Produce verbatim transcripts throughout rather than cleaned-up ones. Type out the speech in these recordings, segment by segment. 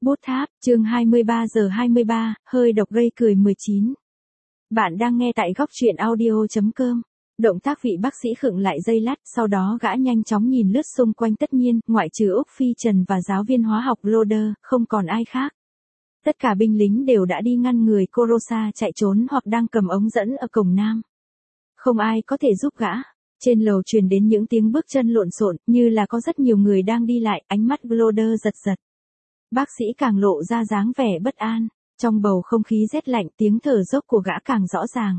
Bút tháp, chương hai mươi ba giờ hai mươi ba, hơi độc gây cười mười chín. Bạn đang nghe tại góc truyện audio chấm com. Động tác vị bác sĩ khựng lại giây lát, sau đó gã nhanh chóng nhìn lướt xung quanh, tất nhiên, ngoại trừ Úc Phi Trần và giáo viên hóa học Loader, không còn ai khác. Tất cả binh lính đều đã đi ngăn người Corosa chạy trốn hoặc đang cầm ống dẫn ở cổng nam. Không ai có thể giúp gã. Trên lầu truyền đến những tiếng bước chân lộn xộn, như là có rất nhiều người đang đi lại, ánh mắt Loader giật giật. Bác sĩ càng lộ ra dáng vẻ bất an, trong bầu không khí rét lạnh, tiếng thở dốc của gã càng rõ ràng.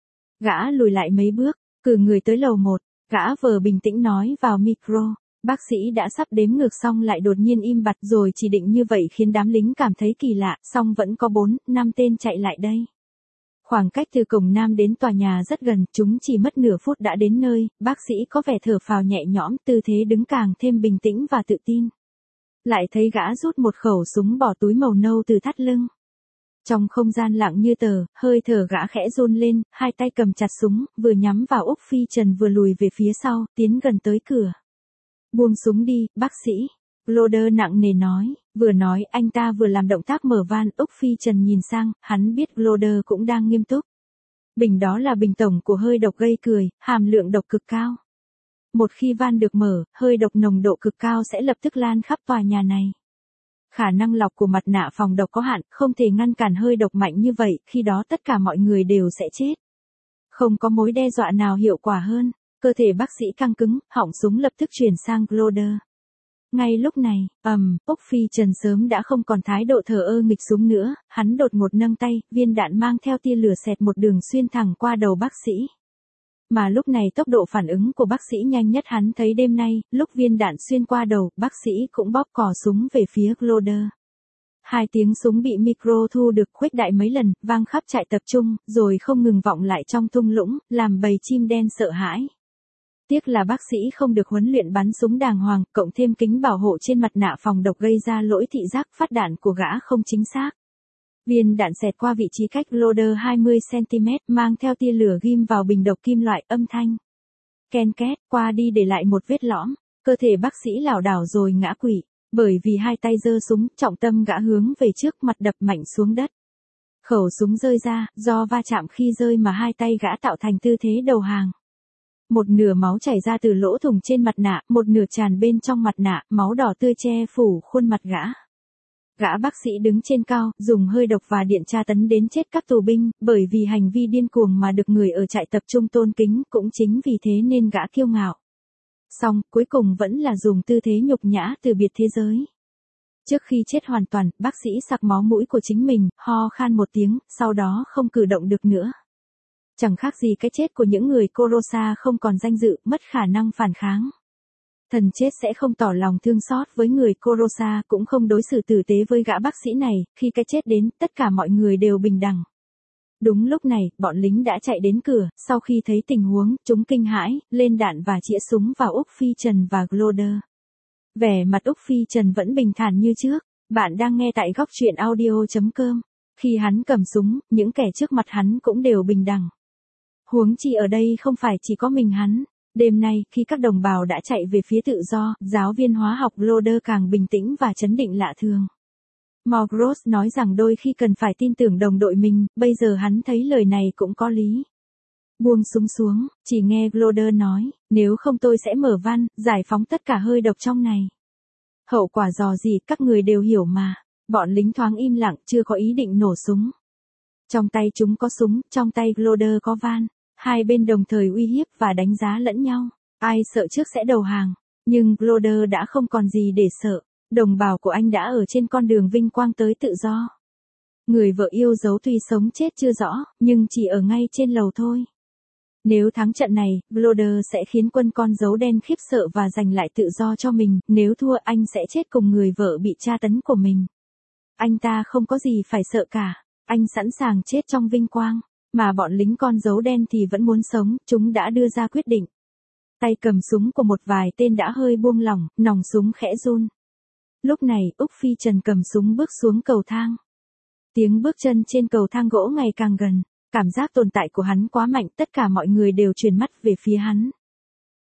Gã lùi lại mấy bước, cử người tới lầu một, gã vờ bình tĩnh nói vào micro, bác sĩ đã sắp đếm ngược xong lại đột nhiên im bặt, rồi chỉ định như vậy khiến đám lính cảm thấy kỳ lạ, song vẫn có bốn, năm tên chạy lại đây. Khoảng cách từ cổng nam đến tòa nhà rất gần, chúng chỉ mất nửa phút đã đến nơi, bác sĩ có vẻ thở phào nhẹ nhõm, tư thế đứng càng thêm bình tĩnh và tự tin. Lại thấy gã rút một khẩu súng bỏ túi màu nâu từ thắt lưng. Trong không gian lặng như tờ, hơi thở gã khẽ run lên, hai tay cầm chặt súng, vừa nhắm vào Úc Phi Trần vừa lùi về phía sau, tiến gần tới cửa. Buông súng đi, bác sĩ. Loader nặng nề nói, vừa nói anh ta vừa làm động tác mở van. Úc Phi Trần nhìn sang, hắn biết Loader cũng đang nghiêm túc. Bình đó là bình tổng của hơi độc gây cười, hàm lượng độc cực cao. Một khi van được mở, hơi độc nồng độ cực cao sẽ lập tức lan khắp tòa nhà này. Khả năng lọc của mặt nạ phòng độc có hạn, không thể ngăn cản hơi độc mạnh như vậy, khi đó tất cả mọi người đều sẽ chết. Không có mối đe dọa nào hiệu quả hơn, cơ thể bác sĩ căng cứng, họng súng lập tức chuyển sang Loader. Ngay lúc này, ầm, um, Úc Phi Trần sớm đã không còn thái độ thờ ơ nghịch súng nữa, hắn đột ngột nâng tay, viên đạn mang theo tia lửa xẹt một đường xuyên thẳng qua đầu bác sĩ. Mà lúc này tốc độ phản ứng của bác sĩ nhanh nhất hắn thấy đêm nay, lúc viên đạn xuyên qua đầu, bác sĩ cũng bóp cò súng về phía Loader. Hai tiếng súng bị micro thu được khuếch đại mấy lần, vang khắp trại tập trung, rồi không ngừng vọng lại trong thung lũng, làm bầy chim đen sợ hãi. Tiếc là bác sĩ không được huấn luyện bắn súng đàng hoàng, cộng thêm kính bảo hộ trên mặt nạ phòng độc gây ra lỗi thị giác, phát đạn của gã không chính xác. Viên đạn xẹt qua vị trí cách Loader hai mươi xăng-ti-mét, mang theo tia lửa ghim vào bình độc kim loại, âm thanh ken két qua đi để lại một vết lõm, cơ thể bác sĩ lảo đảo rồi ngã quỵ, bởi vì hai tay giơ súng, trọng tâm gã hướng về trước, mặt đập mạnh xuống đất. Khẩu súng rơi ra, do va chạm khi rơi mà hai tay gã tạo thành tư thế đầu hàng. Một nửa máu chảy ra từ lỗ thủng trên mặt nạ, một nửa tràn bên trong mặt nạ, máu đỏ tươi che phủ khuôn mặt gã. Gã bác sĩ đứng trên cao, dùng hơi độc và điện tra tấn đến chết các tù binh, bởi vì hành vi điên cuồng mà được người ở trại tập trung tôn kính, cũng chính vì thế nên gã kiêu ngạo. Xong, cuối cùng vẫn là dùng tư thế nhục nhã từ biệt thế giới. Trước khi chết hoàn toàn, bác sĩ sặc máu mũi của chính mình, ho khan một tiếng, sau đó không cử động được nữa. Chẳng khác gì cái chết của những người Corosa, không còn danh dự, mất khả năng phản kháng. Thần chết sẽ không tỏ lòng thương xót với người Corosa, cũng không đối xử tử tế với gã bác sĩ này, khi cái chết đến, tất cả mọi người đều bình đẳng. Đúng lúc này, bọn lính đã chạy đến cửa, sau khi thấy tình huống, chúng kinh hãi, lên đạn và chĩa súng vào Úc Phi Trần và Loader. Vẻ mặt Úc Phi Trần vẫn bình thản như trước, bạn đang nghe tại góc truyện audio chấm com. Khi hắn cầm súng, những kẻ trước mặt hắn cũng đều bình đẳng. Huống chi ở đây không phải chỉ có mình hắn. Đêm nay, khi các đồng bào đã chạy về phía tự do, giáo viên hóa học Loader càng bình tĩnh và chấn định lạ thường. Morgros nói rằng đôi khi cần phải tin tưởng đồng đội mình, bây giờ hắn thấy lời này cũng có lý. Buông súng xuống, chỉ nghe Loader nói, nếu không tôi sẽ mở van, giải phóng tất cả hơi độc trong này. Hậu quả dò gì các người đều hiểu mà. Bọn lính thoáng im lặng, chưa có ý định nổ súng. Trong tay chúng có súng, trong tay Loader có van. Hai bên đồng thời uy hiếp và đánh giá lẫn nhau. Ai sợ trước sẽ đầu hàng. Nhưng Loader đã không còn gì để sợ. Đồng bào của anh đã ở trên con đường vinh quang tới tự do. Người vợ yêu dấu tuy sống chết chưa rõ, nhưng chỉ ở ngay trên lầu thôi. Nếu thắng trận này, Loader sẽ khiến quân con dấu đen khiếp sợ và giành lại tự do cho mình. Nếu thua, anh sẽ chết cùng người vợ bị tra tấn của mình. Anh ta không có gì phải sợ cả. Anh sẵn sàng chết trong vinh quang. Mà bọn lính con dấu đen thì vẫn muốn sống, chúng đã đưa ra quyết định. Tay cầm súng của một vài tên đã hơi buông lỏng, nòng súng khẽ run. Lúc này, Úc Phi Trần cầm súng bước xuống cầu thang. Tiếng bước chân trên cầu thang gỗ ngày càng gần, cảm giác tồn tại của hắn quá mạnh, tất cả mọi người đều chuyển mắt về phía hắn.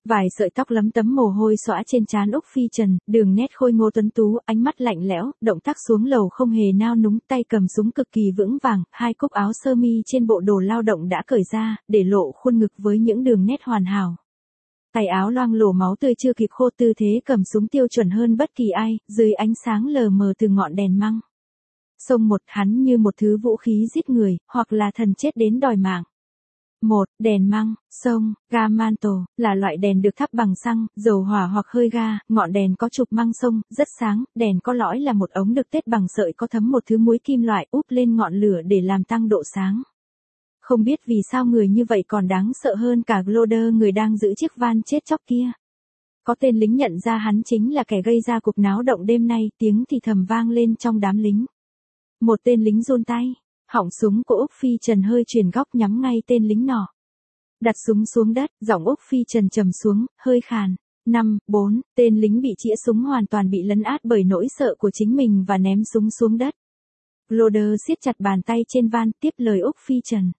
Vài sợi tóc lấm tấm mồ hôi xõa trên trán Úc Phi Trần, đường nét khôi ngô tuấn tú, ánh mắt lạnh lẽo, động tác xuống lầu không hề nao núng, tay cầm súng cực kỳ vững vàng, hai cúc áo sơ mi trên bộ đồ lao động đã cởi ra, để lộ khuôn ngực với những đường nét hoàn hảo. Tay áo loang lổ máu tươi chưa kịp khô, tư thế cầm súng tiêu chuẩn hơn bất kỳ ai, dưới ánh sáng lờ mờ từ ngọn đèn măng. Xông một, hắn như một thứ vũ khí giết người, hoặc là thần chết đến đòi mạng. Một, đèn măng, sông, ga manto, là loại đèn được thắp bằng xăng, dầu hỏa hoặc hơi ga, ngọn đèn có trục măng sông, rất sáng, đèn có lõi là một ống được tết bằng sợi có thấm một thứ muối kim loại úp lên ngọn lửa để làm tăng độ sáng. Không biết vì sao người như vậy còn đáng sợ hơn cả Glodder, người đang giữ chiếc van chết chóc kia. Có tên lính nhận ra hắn chính là kẻ gây ra cuộc náo động đêm nay, tiếng thì thầm vang lên trong đám lính. Một tên lính run tay. Họng súng của Úc Phi Trần hơi chuyển góc nhắm ngay tên lính nọ. Đặt súng xuống đất, giọng Úc Phi Trần trầm xuống, hơi khàn. Năm, bốn, tên lính bị chĩa súng hoàn toàn bị lấn át bởi nỗi sợ của chính mình và ném súng xuống đất. Glodder siết chặt bàn tay trên van, tiếp lời Úc Phi Trần.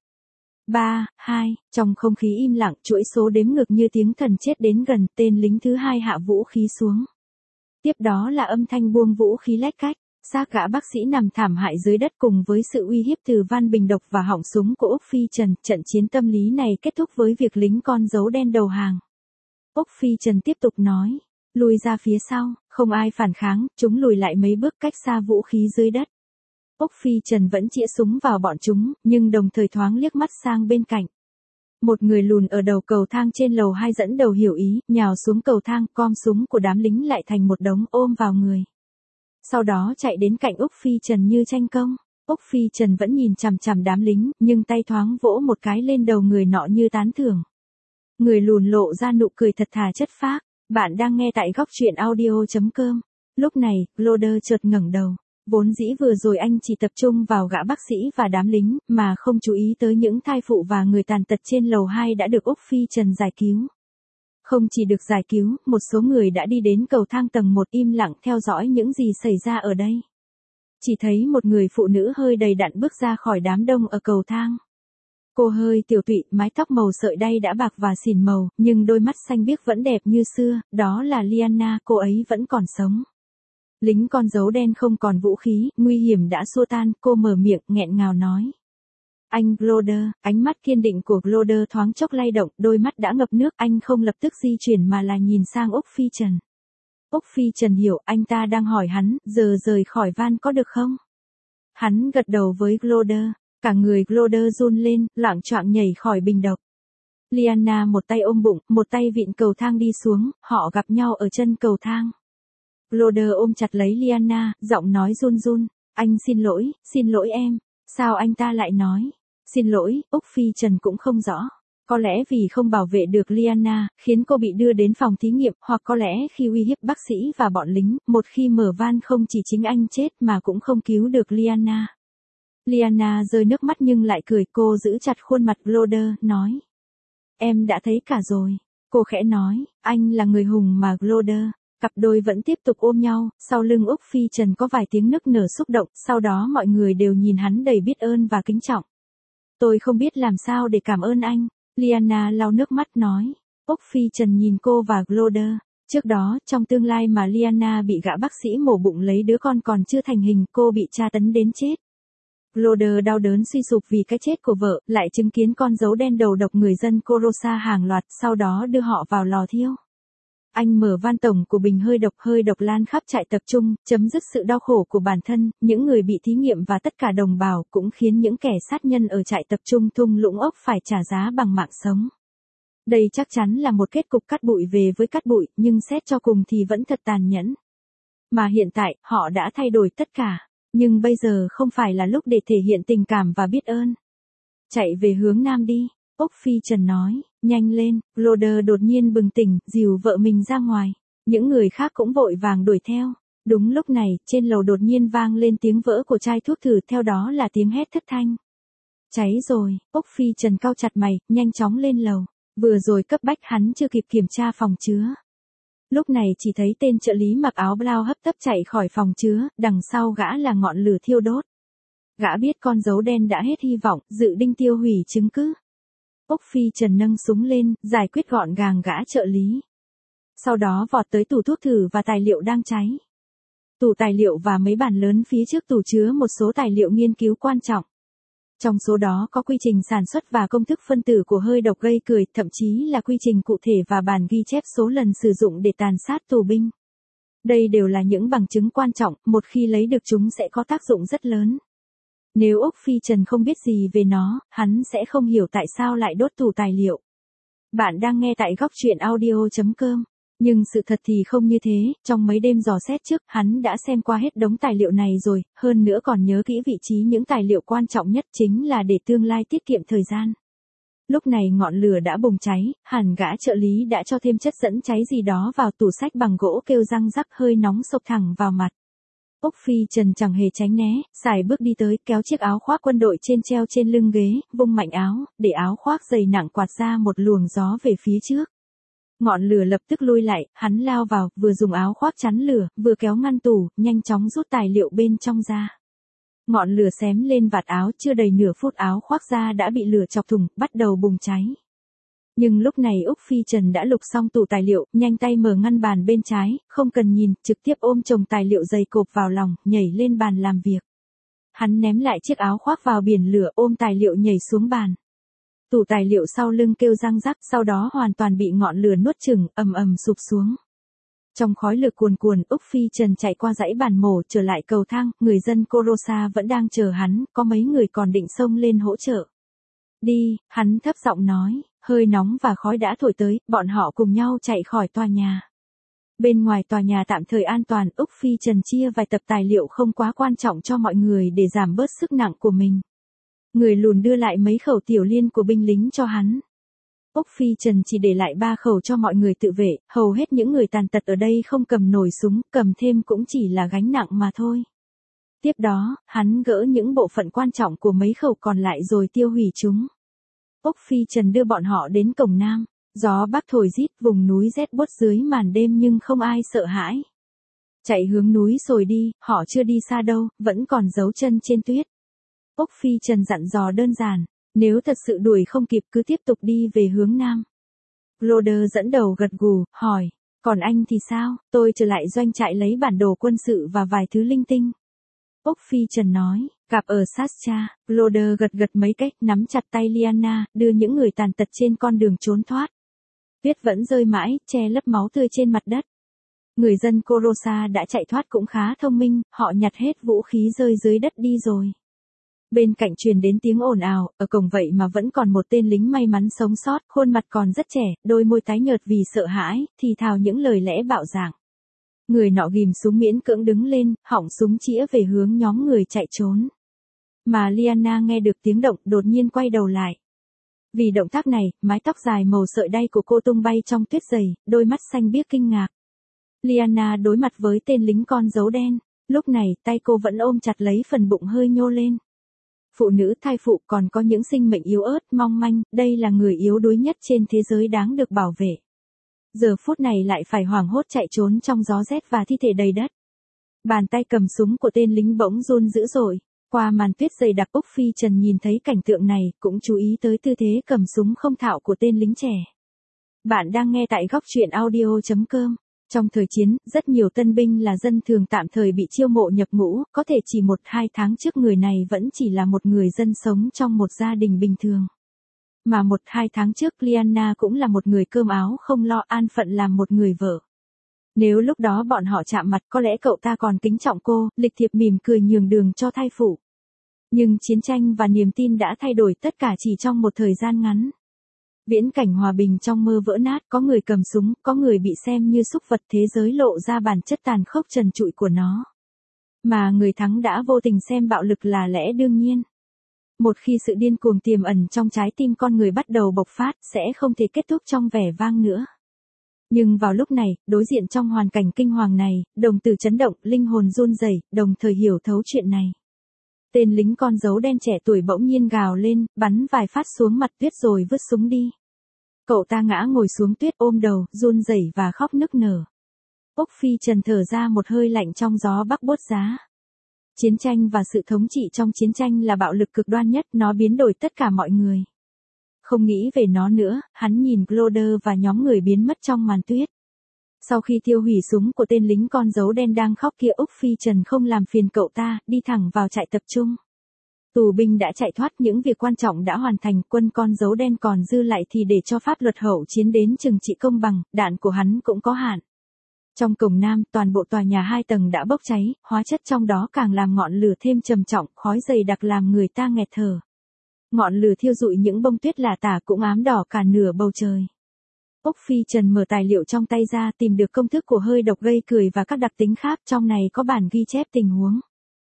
Ba, hai, trong không khí im lặng, chuỗi số đếm ngược như tiếng thần chết đến gần, tên lính thứ hai hạ vũ khí xuống. Tiếp đó là âm thanh buông vũ khí lách cách. Xác gã bác sĩ nằm thảm hại dưới đất cùng với sự uy hiếp từ van bình độc và họng súng của Úc Phi Trần, trận chiến tâm lý này kết thúc với việc lính con dấu đen đầu hàng. Úc Phi Trần tiếp tục nói, lùi ra phía sau, không ai phản kháng, chúng lùi lại mấy bước cách xa vũ khí dưới đất. Úc Phi Trần vẫn chĩa súng vào bọn chúng, nhưng đồng thời thoáng liếc mắt sang bên cạnh. Một người lùn ở đầu cầu thang trên lầu hai dẫn đầu hiểu ý, nhào xuống cầu thang, com súng của đám lính lại thành một đống ôm vào người. Sau đó chạy đến cạnh Úc Phi Trần như tranh công. Úc Phi Trần vẫn nhìn chằm chằm đám lính, nhưng tay thoáng vỗ một cái lên đầu người nọ như tán thưởng. Người lùn lộ ra nụ cười thật thà chất phác. Bạn đang nghe tại góc truyện audio chấm com. Lúc này, Glodder chợt ngẩng đầu. Vốn dĩ vừa rồi anh chỉ tập trung vào gã bác sĩ và đám lính, mà không chú ý tới những thai phụ và người tàn tật trên lầu hai đã được Úc Phi Trần giải cứu. Không chỉ được giải cứu, một số người đã đi đến cầu thang tầng một im lặng theo dõi những gì xảy ra ở đây. Chỉ thấy một người phụ nữ hơi đầy đặn bước ra khỏi đám đông ở cầu thang. Cô hơi tiểu tụy, mái tóc màu sợi đay đã bạc và xỉn màu, nhưng đôi mắt xanh biếc vẫn đẹp như xưa, đó là Liana, cô ấy vẫn còn sống. Lính con dấu đen không còn vũ khí, nguy hiểm đã xua tan, cô mở miệng, nghẹn ngào nói. Anh Glodder, ánh mắt kiên định của Glodder thoáng chốc lay động, đôi mắt đã ngập nước, anh không lập tức di chuyển mà là nhìn sang Úc Phi Trần. Úc Phi Trần hiểu, anh ta đang hỏi hắn, giờ rời khỏi van có được không? Hắn gật đầu với Glodder, cả người Glodder run lên, loạng choạng nhảy khỏi bình độc. Liana một tay ôm bụng, một tay vịn cầu thang đi xuống, họ gặp nhau ở chân cầu thang. Glodder ôm chặt lấy Liana, giọng nói run run, anh xin lỗi, xin lỗi em. Sao anh ta lại nói? Xin lỗi, Úc Phi Trần cũng không rõ. Có lẽ vì không bảo vệ được Liana, khiến cô bị đưa đến phòng thí nghiệm, hoặc có lẽ khi uy hiếp bác sĩ và bọn lính, một khi mở van không chỉ chính anh chết mà cũng không cứu được Liana. Liana rơi nước mắt nhưng lại cười, cô giữ chặt khuôn mặt Glodder, nói. Em đã thấy cả rồi. Cô khẽ nói, anh là người hùng mà Glodder. Cặp đôi vẫn tiếp tục ôm nhau, sau lưng Úc Phi Trần có vài tiếng nức nở xúc động, sau đó mọi người đều nhìn hắn đầy biết ơn và kính trọng. Tôi không biết làm sao để cảm ơn anh, Liana lau nước mắt nói. Úc Phi Trần nhìn cô và Glodder. Trước đó, trong tương lai mà Liana bị gã bác sĩ mổ bụng lấy đứa con còn chưa thành hình, cô bị tra tấn đến chết. Glodder đau đớn suy sụp vì cái chết của vợ, lại chứng kiến con dấu đen đầu độc người dân Corosa hàng loạt, sau đó đưa họ vào lò thiêu. Anh mở van tổng của bình hơi độc, hơi độc lan khắp trại tập trung, chấm dứt sự đau khổ của bản thân, những người bị thí nghiệm và tất cả đồng bào, cũng khiến những kẻ sát nhân ở trại tập trung thung lũng ốc phải trả giá bằng mạng sống. Đây chắc chắn là một kết cục cát bụi về với cát bụi, nhưng xét cho cùng thì vẫn thật tàn nhẫn. Mà hiện tại, họ đã thay đổi tất cả, nhưng bây giờ không phải là lúc để thể hiện tình cảm và biết ơn. Chạy về hướng nam đi. Úc Phi Trần nói, nhanh lên. Glodder đột nhiên bừng tỉnh, dìu vợ mình ra ngoài. Những người khác cũng vội vàng đuổi theo. Đúng lúc này, trên lầu đột nhiên vang lên tiếng vỡ của chai thuốc thử, theo đó là tiếng hét thất thanh. Cháy rồi. Úc Phi Trần cau chặt mày, nhanh chóng lên lầu. Vừa rồi cấp bách hắn chưa kịp kiểm tra phòng chứa. Lúc này chỉ thấy tên trợ lý mặc áo blau hấp tấp chạy khỏi phòng chứa, đằng sau gã là ngọn lửa thiêu đốt. Gã biết con dấu đen đã hết hy vọng, dự định tiêu hủy chứng cứ. Úc Phi Trần nâng súng lên, giải quyết gọn gàng gã trợ lý. Sau đó vọt tới tủ thuốc thử và tài liệu đang cháy. Tủ tài liệu và mấy bàn lớn phía trước tủ chứa một số tài liệu nghiên cứu quan trọng. Trong số đó có quy trình sản xuất và công thức phân tử của hơi độc gây cười, thậm chí là quy trình cụ thể và bản ghi chép số lần sử dụng để tàn sát tù binh. Đây đều là những bằng chứng quan trọng, một khi lấy được chúng sẽ có tác dụng rất lớn. Nếu Úc Phi Trần không biết gì về nó, hắn sẽ không hiểu tại sao lại đốt tủ tài liệu. Bạn đang nghe tại góc truyện audio chấm com. Nhưng sự thật thì không như thế, trong mấy đêm dò xét trước, hắn đã xem qua hết đống tài liệu này rồi, hơn nữa còn nhớ kỹ vị trí những tài liệu quan trọng nhất chính là để tương lai tiết kiệm thời gian. Lúc này ngọn lửa đã bùng cháy, hẳn gã trợ lý đã cho thêm chất dẫn cháy gì đó vào tủ sách bằng gỗ kêu răng rắc, hơi nóng xộc thẳng vào mặt. Úc Phi Trần chẳng hề tránh né, xài bước đi tới, kéo chiếc áo khoác quân đội trên treo trên lưng ghế, vung mạnh áo, để áo khoác dày nặng quạt ra một luồng gió về phía trước. Ngọn lửa lập tức lui lại, hắn lao vào, vừa dùng áo khoác chắn lửa, vừa kéo ngăn tủ, nhanh chóng rút tài liệu bên trong ra. Ngọn lửa xém lên vạt áo, chưa đầy nửa phút áo khoác da đã bị lửa chọc thủng, bắt đầu bùng cháy. Nhưng lúc này Úc Phi Trần đã lục xong tủ tài liệu, nhanh tay mở ngăn bàn bên trái, không cần nhìn, trực tiếp ôm chồng tài liệu dày cộp vào lòng, nhảy lên bàn làm việc. Hắn ném lại chiếc áo khoác vào biển lửa, ôm tài liệu nhảy xuống bàn. Tủ tài liệu sau lưng kêu răng rắc, sau đó hoàn toàn bị ngọn lửa nuốt chửng, ầm ầm sụp xuống. Trong khói lửa cuồn cuồn, Úc Phi Trần chạy qua dãy bàn mổ trở lại cầu thang, người dân Korosa vẫn đang chờ hắn, có mấy người còn định xông lên hỗ trợ. Đi, hắn thấp giọng nói, hơi nóng và khói đã thổi tới, bọn họ cùng nhau chạy khỏi tòa nhà. Bên ngoài tòa nhà tạm thời an toàn, Úc Phi Trần chia vài tập tài liệu không quá quan trọng cho mọi người để giảm bớt sức nặng của mình. Người lùn đưa lại mấy khẩu tiểu liên của binh lính cho hắn. Úc Phi Trần chỉ để lại ba khẩu cho mọi người tự vệ, hầu hết những người tàn tật ở đây không cầm nổi súng, cầm thêm cũng chỉ là gánh nặng mà thôi. Tiếp đó, hắn gỡ những bộ phận quan trọng của mấy khẩu còn lại rồi tiêu hủy chúng. Úc Phi Trần đưa bọn họ đến cổng nam, gió bắc thổi rít, vùng núi rét buốt dưới màn đêm nhưng không ai sợ hãi. Chạy hướng núi rồi đi, họ chưa đi xa đâu, vẫn còn dấu chân trên tuyết. Úc Phi Trần dặn dò đơn giản, nếu thật sự đuổi không kịp cứ tiếp tục đi về hướng nam. Loader dẫn đầu gật gù, hỏi, còn anh thì sao, tôi trở lại doanh trại lấy bản đồ quân sự và vài thứ linh tinh. Úc Phi Trần nói, gặp ở Sascha, Loader gật gật mấy cách, nắm chặt tay Liana, đưa những người tàn tật trên con đường trốn thoát. Tuyết vẫn rơi mãi, che lấp máu tươi trên mặt đất. Người dân Korosa đã chạy thoát cũng khá thông minh, họ nhặt hết vũ khí rơi dưới đất đi rồi. Bên cạnh truyền đến tiếng ồn ào, ở cổng vậy mà vẫn còn một tên lính may mắn sống sót, khuôn mặt còn rất trẻ, đôi môi tái nhợt vì sợ hãi, thì thào những lời lẽ bạo dạn. Người nọ ghim súng miễn cưỡng đứng lên, họng súng chĩa về hướng nhóm người chạy trốn. Mà Liana nghe được tiếng động, đột nhiên quay đầu lại. Vì động tác này, mái tóc dài màu sợi đay của cô tung bay trong tuyết dày, đôi mắt xanh biếc kinh ngạc. Liana đối mặt với tên lính con dấu đen, lúc này tay cô vẫn ôm chặt lấy phần bụng hơi nhô lên. Phụ nữ thai phụ còn có những sinh mệnh yếu ớt, mong manh, đây là người yếu đuối nhất trên thế giới đáng được bảo vệ. Giờ phút này lại phải hoảng hốt chạy trốn trong gió rét và thi thể đầy đất. Bàn tay cầm súng của tên lính bỗng run dữ dội. Qua màn tuyết dày đặc, Úc Phi Trần nhìn thấy cảnh tượng này, cũng chú ý tới tư thế cầm súng không thạo của tên lính trẻ. Bạn đang nghe tại góc truyện audio chấm com. Trong thời chiến, rất nhiều tân binh là dân thường tạm thời bị chiêu mộ nhập ngũ, có thể chỉ một hai tháng trước người này vẫn chỉ là một người dân sống trong một gia đình bình thường. Mà một hai tháng trước Liana cũng là một người cơm áo không lo, an phận làm một người vợ. Nếu lúc đó bọn họ chạm mặt có lẽ cậu ta còn kính trọng cô, lịch thiệp mỉm cười nhường đường cho thai phụ. Nhưng chiến tranh và niềm tin đã thay đổi tất cả chỉ trong một thời gian ngắn. Viễn cảnh hòa bình trong mơ vỡ nát, có người cầm súng, có người bị xem như súc vật, thế giới lộ ra bản chất tàn khốc trần trụi của nó. Mà người thắng đã vô tình xem bạo lực là lẽ đương nhiên. Một khi sự điên cuồng tiềm ẩn trong trái tim con người bắt đầu bộc phát, sẽ không thể kết thúc trong vẻ vang nữa. Nhưng vào lúc này, đối diện trong hoàn cảnh kinh hoàng này, đồng tử chấn động, linh hồn run rẩy, đồng thời hiểu thấu chuyện này. Tên lính con dấu đen trẻ tuổi bỗng nhiên gào lên, bắn vài phát xuống mặt tuyết rồi vứt súng đi. Cậu ta ngã ngồi xuống tuyết ôm đầu, run rẩy và khóc nức nở. Úc Phi Trần thở ra một hơi lạnh trong gió bắc buốt giá. Chiến tranh và sự thống trị trong chiến tranh là bạo lực cực đoan nhất, nó biến đổi tất cả mọi người. Không nghĩ về nó nữa, hắn nhìn Cloder và nhóm người biến mất trong màn tuyết. Sau khi tiêu hủy súng của tên lính con dấu đen đang khóc kia, Úc Phi Trần không làm phiền cậu ta, đi thẳng vào trại tập trung. Tù binh đã chạy thoát, những việc quan trọng đã hoàn thành, quân con dấu đen còn dư lại thì để cho pháp luật hậu chiến đến trừng trị công bằng, đạn của hắn cũng có hạn. Trong cổng nam, toàn bộ tòa nhà hai tầng đã bốc cháy, hóa chất trong đó càng làm ngọn lửa thêm trầm trọng, khói dày đặc làm người ta nghẹt thở. Ngọn lửa thiêu rụi những bông tuyết lả tả cũng ám đỏ cả nửa bầu trời. Úc Phi Trần mở tài liệu trong tay ra, tìm được công thức của hơi độc gây cười và các đặc tính khác, trong này có bản ghi chép tình huống.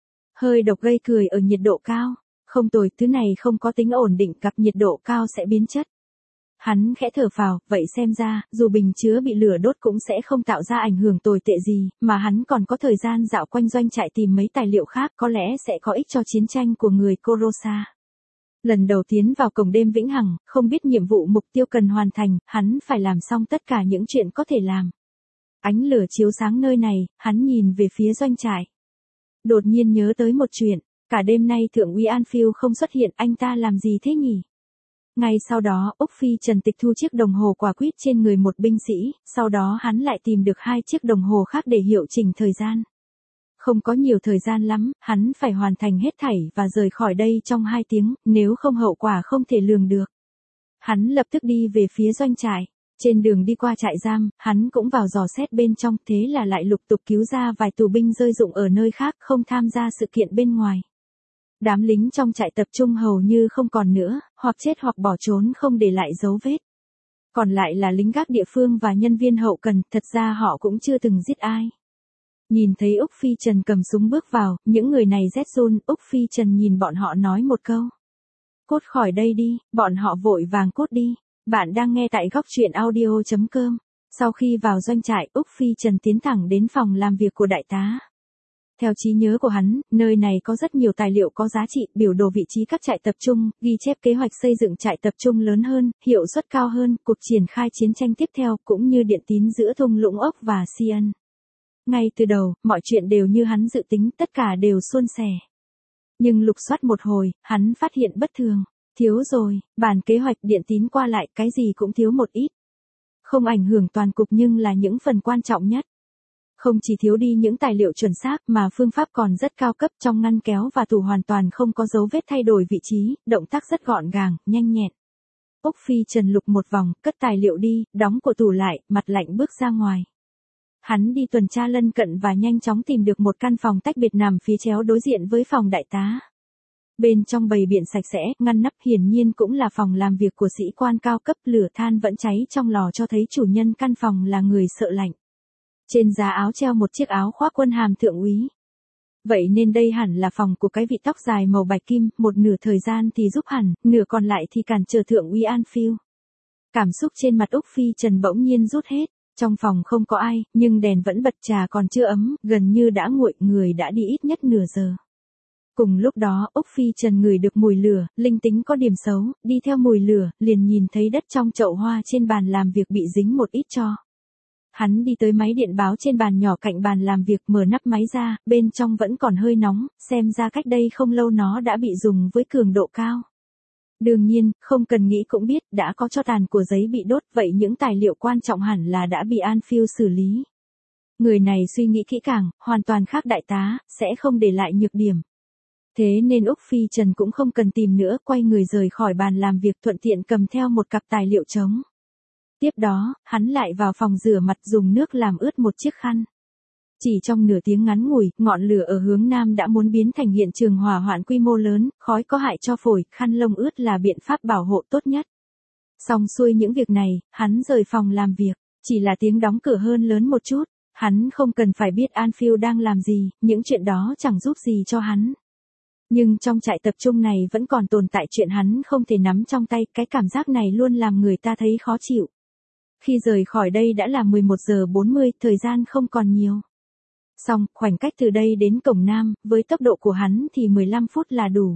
Hơi độc gây cười ở nhiệt độ cao. Không tồi, thứ này không có tính ổn định, gặp nhiệt độ cao sẽ biến chất. Hắn khẽ thở phào, vậy xem ra, dù bình chứa bị lửa đốt cũng sẽ không tạo ra ảnh hưởng tồi tệ gì, mà hắn còn có thời gian dạo quanh doanh trại tìm mấy tài liệu khác, có lẽ sẽ có ích cho chiến tranh của người Korosa. Lần đầu tiến vào cổng đêm vĩnh hằng, không biết nhiệm vụ mục tiêu cần hoàn thành, hắn phải làm xong tất cả những chuyện có thể làm. Ánh lửa chiếu sáng nơi này, hắn nhìn về phía doanh trại. Đột nhiên nhớ tới một chuyện. Cả đêm nay Thượng úy Anfield không xuất hiện, anh ta làm gì thế nhỉ? Ngay sau đó, Úc Phi Trần tịch thu chiếc đồng hồ quả quýt trên người một binh sĩ, sau đó hắn lại tìm được hai chiếc đồng hồ khác để hiệu chỉnh thời gian. Không có nhiều thời gian lắm, hắn phải hoàn thành hết thảy và rời khỏi đây trong hai tiếng, nếu không hậu quả không thể lường được. Hắn lập tức đi về phía doanh trại. Trên đường đi qua trại giam, hắn cũng vào dò xét bên trong, thế là lại lục tục cứu ra vài tù binh rơi rụng ở nơi khác, không tham gia sự kiện bên ngoài. Đám lính trong trại tập trung hầu như không còn nữa, hoặc chết hoặc bỏ trốn không để lại dấu vết. Còn lại là lính gác địa phương và nhân viên hậu cần, thật ra họ cũng chưa từng giết ai. Nhìn thấy Úc Phi Trần cầm súng bước vào, những người này rét run, Úc Phi Trần nhìn bọn họ nói một câu. Cút khỏi đây đi, bọn họ vội vàng cút đi. Bạn đang nghe tại góc truyện audio chấm com. Sau khi vào doanh trại, Úc Phi Trần tiến thẳng đến phòng làm việc của đại tá. Theo trí nhớ của hắn, nơi này có rất nhiều tài liệu có giá trị, biểu đồ vị trí các trại tập trung, ghi chép kế hoạch xây dựng trại tập trung lớn hơn, hiệu suất cao hơn, cuộc triển khai chiến tranh tiếp theo, cũng như điện tín giữa thung lũng ốc và Sion. Ngay từ đầu, mọi chuyện đều như hắn dự tính, tất cả đều suôn sẻ. Nhưng lục soát một hồi, hắn phát hiện bất thường. Thiếu rồi, bản kế hoạch điện tín qua lại, cái gì cũng thiếu một ít. Không ảnh hưởng toàn cục nhưng là những phần quan trọng nhất. Không chỉ thiếu đi những tài liệu chuẩn xác mà phương pháp còn rất cao cấp, trong ngăn kéo và tủ hoàn toàn không có dấu vết thay đổi vị trí, động tác rất gọn gàng, nhanh nhẹn. Úc Phi Trần lục một vòng, cất tài liệu đi, đóng của tủ lại, mặt lạnh bước ra ngoài. Hắn đi tuần tra lân cận và nhanh chóng tìm được một căn phòng tách biệt nằm phía chéo đối diện với phòng đại tá. Bên trong bày biện sạch sẽ, ngăn nắp, hiển nhiên cũng là phòng làm việc của sĩ quan cao cấp, lửa than vẫn cháy trong lò cho thấy chủ nhân căn phòng là người sợ lạnh. Trên giá áo treo một chiếc áo khoác quân hàm thượng úy. Vậy nên đây hẳn là phòng của cái vị tóc dài màu bạch kim, một nửa thời gian thì giúp hẳn, nửa còn lại thì cản trở thượng úy Anfield. Cảm xúc trên mặt Úc Phi Trần bỗng nhiên rút hết, trong phòng không có ai, nhưng đèn vẫn bật, trà còn chưa ấm, gần như đã nguội, người đã đi ít nhất nửa giờ. Cùng lúc đó, Úc Phi Trần ngửi được mùi lửa, linh tính có điểm xấu, đi theo mùi lửa, liền nhìn thấy đất trong chậu hoa trên bàn làm việc bị dính một ít tro. Hắn đi tới máy điện báo trên bàn nhỏ cạnh bàn làm việc, mở nắp máy ra, bên trong vẫn còn hơi nóng, xem ra cách đây không lâu nó đã bị dùng với cường độ cao. Đương nhiên, không cần nghĩ cũng biết, đã có tro tàn của giấy bị đốt, vậy những tài liệu quan trọng hẳn là đã bị Anfield xử lý. Người này suy nghĩ kỹ càng, hoàn toàn khác đại tá, sẽ không để lại nhược điểm. Thế nên Úc Phi Trần cũng không cần tìm nữa, quay người rời khỏi bàn làm việc, thuận tiện cầm theo một cặp tài liệu trống. Tiếp đó, hắn lại vào phòng rửa mặt, dùng nước làm ướt một chiếc khăn. Chỉ trong nửa tiếng ngắn ngủi, ngọn lửa ở hướng nam đã muốn biến thành hiện trường hỏa hoạn quy mô lớn, khói có hại cho phổi, khăn lông ướt là biện pháp bảo hộ tốt nhất. Xong xuôi những việc này, hắn rời phòng làm việc, chỉ là tiếng đóng cửa hơn lớn một chút, hắn không cần phải biết Anfield đang làm gì, những chuyện đó chẳng giúp gì cho hắn. Nhưng trong trại tập trung này vẫn còn tồn tại chuyện hắn không thể nắm trong tay, cái cảm giác này luôn làm người ta thấy khó chịu. Khi rời khỏi đây đã là mười một giờ bốn mươi, thời gian không còn nhiều. Xong, khoảnh cách từ đây đến cổng nam, với tốc độ của hắn thì mười lăm phút là đủ.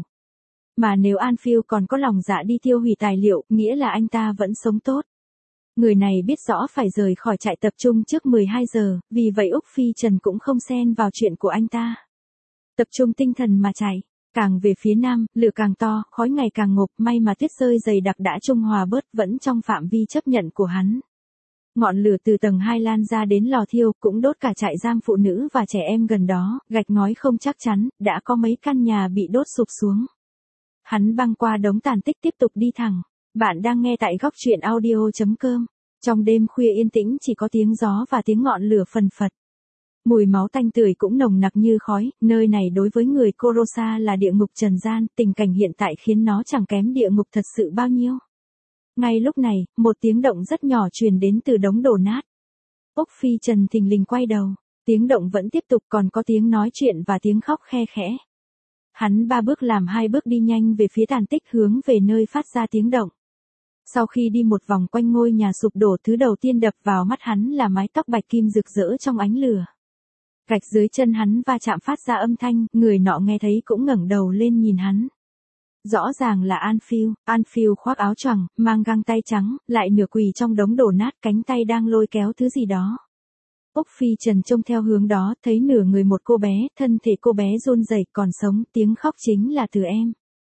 Mà nếu Anfield còn có lòng dạ đi tiêu hủy tài liệu, nghĩa là anh ta vẫn sống tốt. Người này biết rõ phải rời khỏi trại tập trung trước mười hai giờ, vì vậy Úc Phi Trần cũng không xen vào chuyện của anh ta. Tập trung tinh thần mà chạy. Càng về phía nam, lửa càng to, khói ngày càng ngục, may mà tuyết rơi dày đặc đã trung hòa bớt, vẫn trong phạm vi chấp nhận của hắn. Ngọn lửa từ tầng hai lan ra đến lò thiêu, cũng đốt cả trại giam phụ nữ và trẻ em gần đó, gạch ngói không chắc chắn, đã có mấy căn nhà bị đốt sụp xuống. Hắn băng qua đống tàn tích tiếp tục đi thẳng. Bạn đang nghe tại góc truyện audio chấm com. Trong đêm khuya yên tĩnh chỉ có tiếng gió và tiếng ngọn lửa phần phật. Mùi máu tanh tưởi cũng nồng nặc như khói, nơi này đối với người Korosa là địa ngục trần gian, tình cảnh hiện tại khiến nó chẳng kém địa ngục thật sự bao nhiêu. Ngay lúc này, một tiếng động rất nhỏ truyền đến từ đống đổ nát. Úc Phi Trần thình lình quay đầu, tiếng động vẫn tiếp tục, còn có tiếng nói chuyện và tiếng khóc khe khẽ. Hắn ba bước làm hai bước đi nhanh về phía tàn tích hướng về nơi phát ra tiếng động. Sau khi đi một vòng quanh ngôi nhà sụp đổ, thứ đầu tiên đập vào mắt hắn là mái tóc bạch kim rực rỡ trong ánh lửa. Gạch dưới chân hắn va chạm phát ra âm thanh, người nọ nghe thấy cũng ngẩng đầu lên nhìn hắn. Rõ ràng là Anfield, Anfield khoác áo choàng, mang găng tay trắng, lại nửa quỳ trong đống đổ nát, cánh tay đang lôi kéo thứ gì đó. Úc Phi Trần trông theo hướng đó, thấy nửa người một cô bé, thân thể cô bé run rẩy còn sống, tiếng khóc chính là từ em.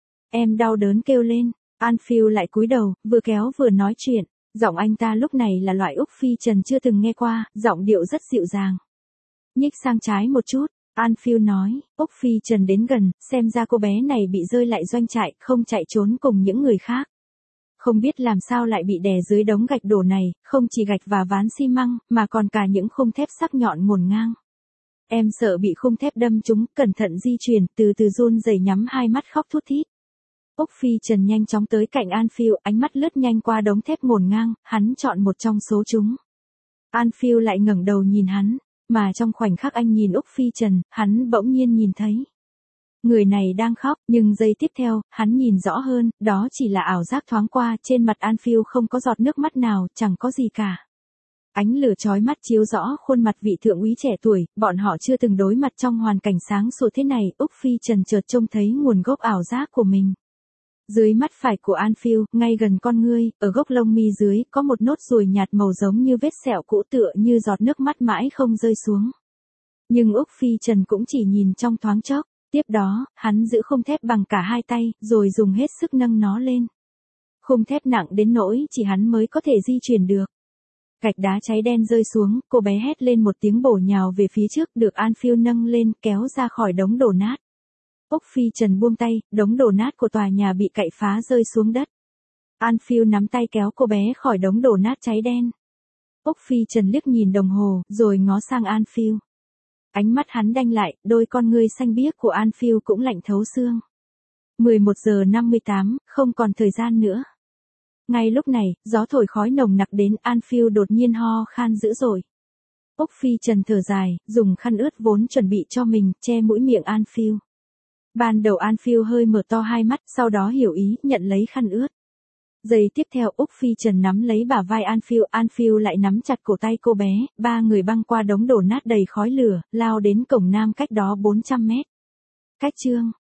Em đau đớn kêu lên, Anfield lại cúi đầu, vừa kéo vừa nói chuyện, giọng anh ta lúc này là loại Úc Phi Trần chưa từng nghe qua, giọng điệu rất dịu dàng. Nhích sang trái một chút, Anfield nói. Úc Phi Trần đến gần, xem ra cô bé này bị rơi lại doanh trại, không chạy trốn cùng những người khác. Không biết làm sao lại bị đè dưới đống gạch đổ này, không chỉ gạch và ván xi măng, mà còn cả những khung thép sắc nhọn ngổn ngang. Em sợ bị khung thép đâm trúng, cẩn thận di chuyển, từ từ run rẩy nhắm hai mắt khóc thút thít. Úc Phi Trần nhanh chóng tới cạnh Anfield, ánh mắt lướt nhanh qua đống thép ngổn ngang, hắn chọn một trong số chúng. Anfield lại ngẩng đầu nhìn hắn, mà trong khoảnh khắc anh nhìn Úc Phi Trần, hắn bỗng nhiên nhìn thấy. Người này đang khóc, nhưng giây tiếp theo, hắn nhìn rõ hơn, đó chỉ là ảo giác thoáng qua, trên mặt Anfield không có giọt nước mắt nào, chẳng có gì cả. Ánh lửa chói mắt chiếu rõ khuôn mặt vị thượng úy trẻ tuổi, bọn họ chưa từng đối mặt trong hoàn cảnh sáng sủa thế này, Úc Phi Trần chợt trông thấy nguồn gốc ảo giác của mình. Dưới mắt phải của Anfield, ngay gần con ngươi, ở gốc lông mi dưới, có một nốt ruồi nhạt màu giống như vết sẹo cũ tựa như giọt nước mắt mãi không rơi xuống. Nhưng Úc Phi Trần cũng chỉ nhìn trong thoáng chốc, tiếp đó, hắn giữ khung thép bằng cả hai tay, rồi dùng hết sức nâng nó lên. Khung thép nặng đến nỗi chỉ hắn mới có thể di chuyển được. Gạch đá cháy đen rơi xuống, cô bé hét lên một tiếng bổ nhào về phía trước, được Anfield nâng lên, kéo ra khỏi đống đổ nát. Úc Phi Trần buông tay, đống đổ nát của tòa nhà bị cậy phá rơi xuống đất. Anfield nắm tay kéo cô bé khỏi đống đổ nát cháy đen. Úc Phi Trần liếc nhìn đồng hồ, rồi ngó sang Anfield. Ánh mắt hắn đanh lại, đôi con ngươi xanh biếc của Anfield cũng lạnh thấu xương. mười một giờ năm mươi tám, không còn thời gian nữa. Ngay lúc này, gió thổi khói nồng nặc đến, Anfield đột nhiên ho khan dữ dội. Úc Phi Trần thở dài, dùng khăn ướt vốn chuẩn bị cho mình, che mũi miệng Anfield. Ban đầu Anfield hơi mở to hai mắt, sau đó hiểu ý, nhận lấy khăn ướt. Giây tiếp theo Úc Phi Trần nắm lấy bả vai Anfield, Anfield lại nắm chặt cổ tay cô bé, ba người băng qua đống đổ nát đầy khói lửa, lao đến cổng nam cách đó bốn trăm mét. Cách chương